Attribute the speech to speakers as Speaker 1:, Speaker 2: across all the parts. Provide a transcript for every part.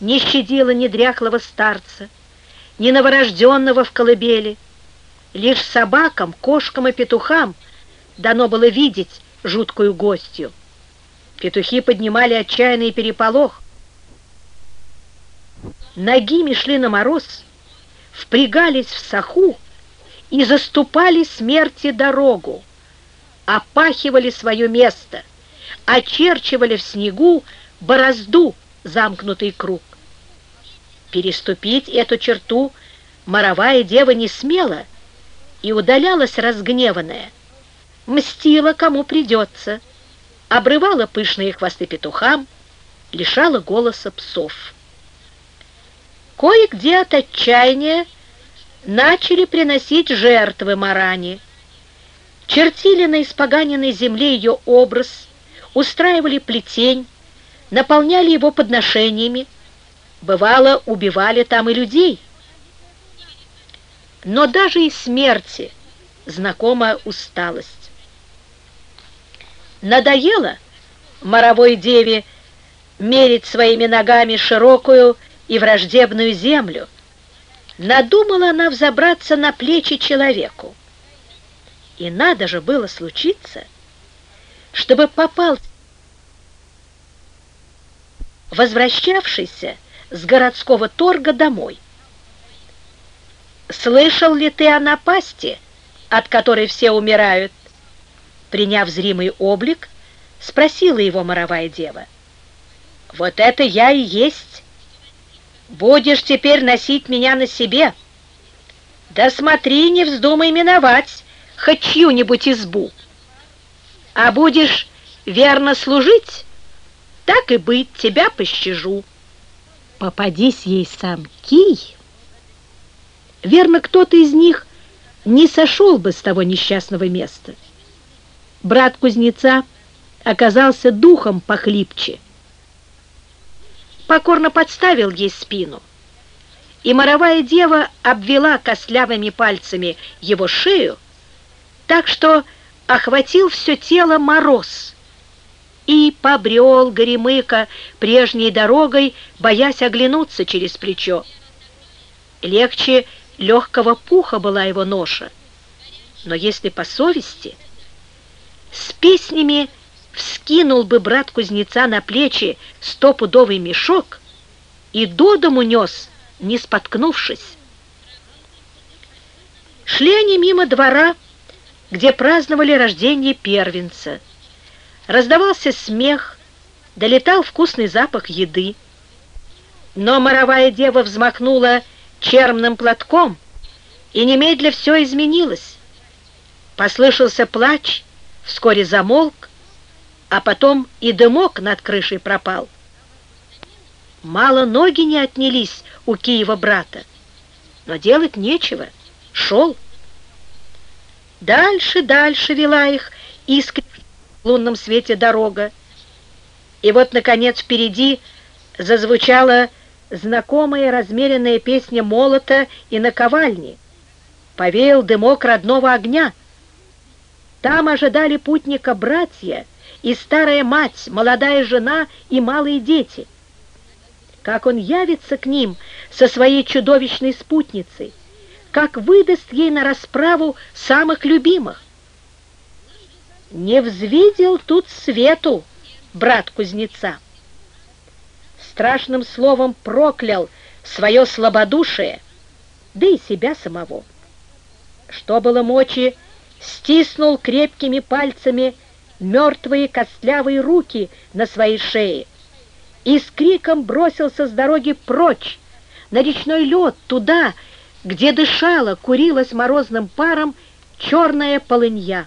Speaker 1: не щадила ни дряхлого старца, ни новорожденного в колыбели. Лишь собакам, кошкам и петухам дано было видеть жуткую гостью. Петухи поднимали отчаянный переполох. Нагими шли на мороз, впрягались в саху и заступали смерти дорогу, опахивали свое место, очерчивали в снегу борозду, замкнутый круг. Переступить эту черту моровая дева не смела и удалялась разгневанная, мстила кому придется, обрывала пышные хвосты петухам, лишала голоса псов. Кое-где от отчаяния начали приносить жертвы Маране, чертили на испоганенной земле ее образ, устраивали плетень, наполняли его подношениями, бывало, убивали там и людей. Но даже и смерти знакома усталость. Надоело моровой деве мерить своими ногами широкую и враждебную землю. Надумала она взобраться на плечи человеку. И надо же было случиться, чтобы попал возвращавшийся с городского торга домой. «Слышал ли ты о напасти, от которой все умирают?» Приняв зримый облик, спросила его моровая дева. «Вот это я и есть. Будешь теперь носить меня на себе. Да смотри, не вздумай миновать хоть чью-нибудь избу. А будешь верно служить, так и быть, тебя пощажу». Попадись ей сам Кий, верно, кто-то из них не сошел бы с того несчастного места. Брат кузнеца оказался духом похлипче. Покорно подставил ей спину, и моровая дева обвела костлявыми пальцами его шею, так что охватил все тело мороз, и побрел Горемыка прежней дорогой, боясь оглянуться через плечо. Легче легкого пуха была его ноша, но если по совести, с песнями вскинул бы брат кузнеца на плечи 100-пудовый мешок и до дому нес, не споткнувшись. Шли они мимо двора, где праздновали рождение первенца. Раздавался смех, долетал вкусный запах еды. Но моровая дева взмахнула черным платком, и немедля все изменилось. Послышался плач, вскоре замолк, а потом и дымок над крышей пропал. Мало ноги не отнялись у Киева брата, но делать нечего, шел. Дальше, дальше вела их искренне в лунном свете дорога. И вот, наконец, впереди зазвучала знакомая размеренная песня молота и наковальни. Повеял дымок родного огня. Там ожидали путника братья и старая мать, молодая жена и малые дети. Как он явится к ним со своей чудовищной спутницей, как выдаст ей на расправу самых любимых. Не взвидел тут свету брат кузнеца. Страшным словом проклял свое слабодушие, да и себя самого. Что было мочи, стиснул крепкими пальцами мертвые костлявые руки на своей шее и с криком бросился с дороги прочь, на речной лед, туда, где дышала, курилась морозным паром черная полынья.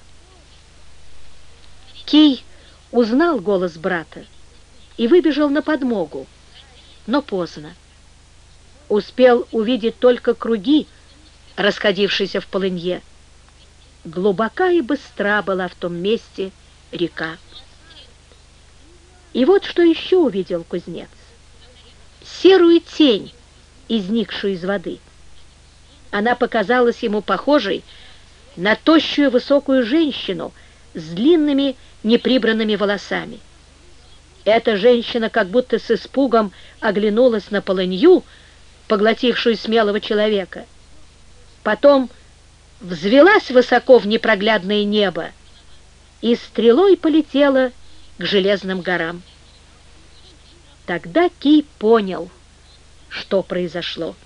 Speaker 1: Кий узнал голос брата и выбежал на подмогу, но поздно. Успел увидеть только круги, расходившиеся в полынье. Глубока и быстра была в том месте река. И вот что еще увидел кузнец. Серую тень, изникшую из воды. Она показалась ему похожей на тощую высокую женщину с длинными неприбранными волосами. Эта женщина как будто с испугом оглянулась на полынью, поглотившую смелого человека. Потом взвелась высоко в непроглядное небо и стрелой полетела к железным горам. Тогда Кий понял, что произошло.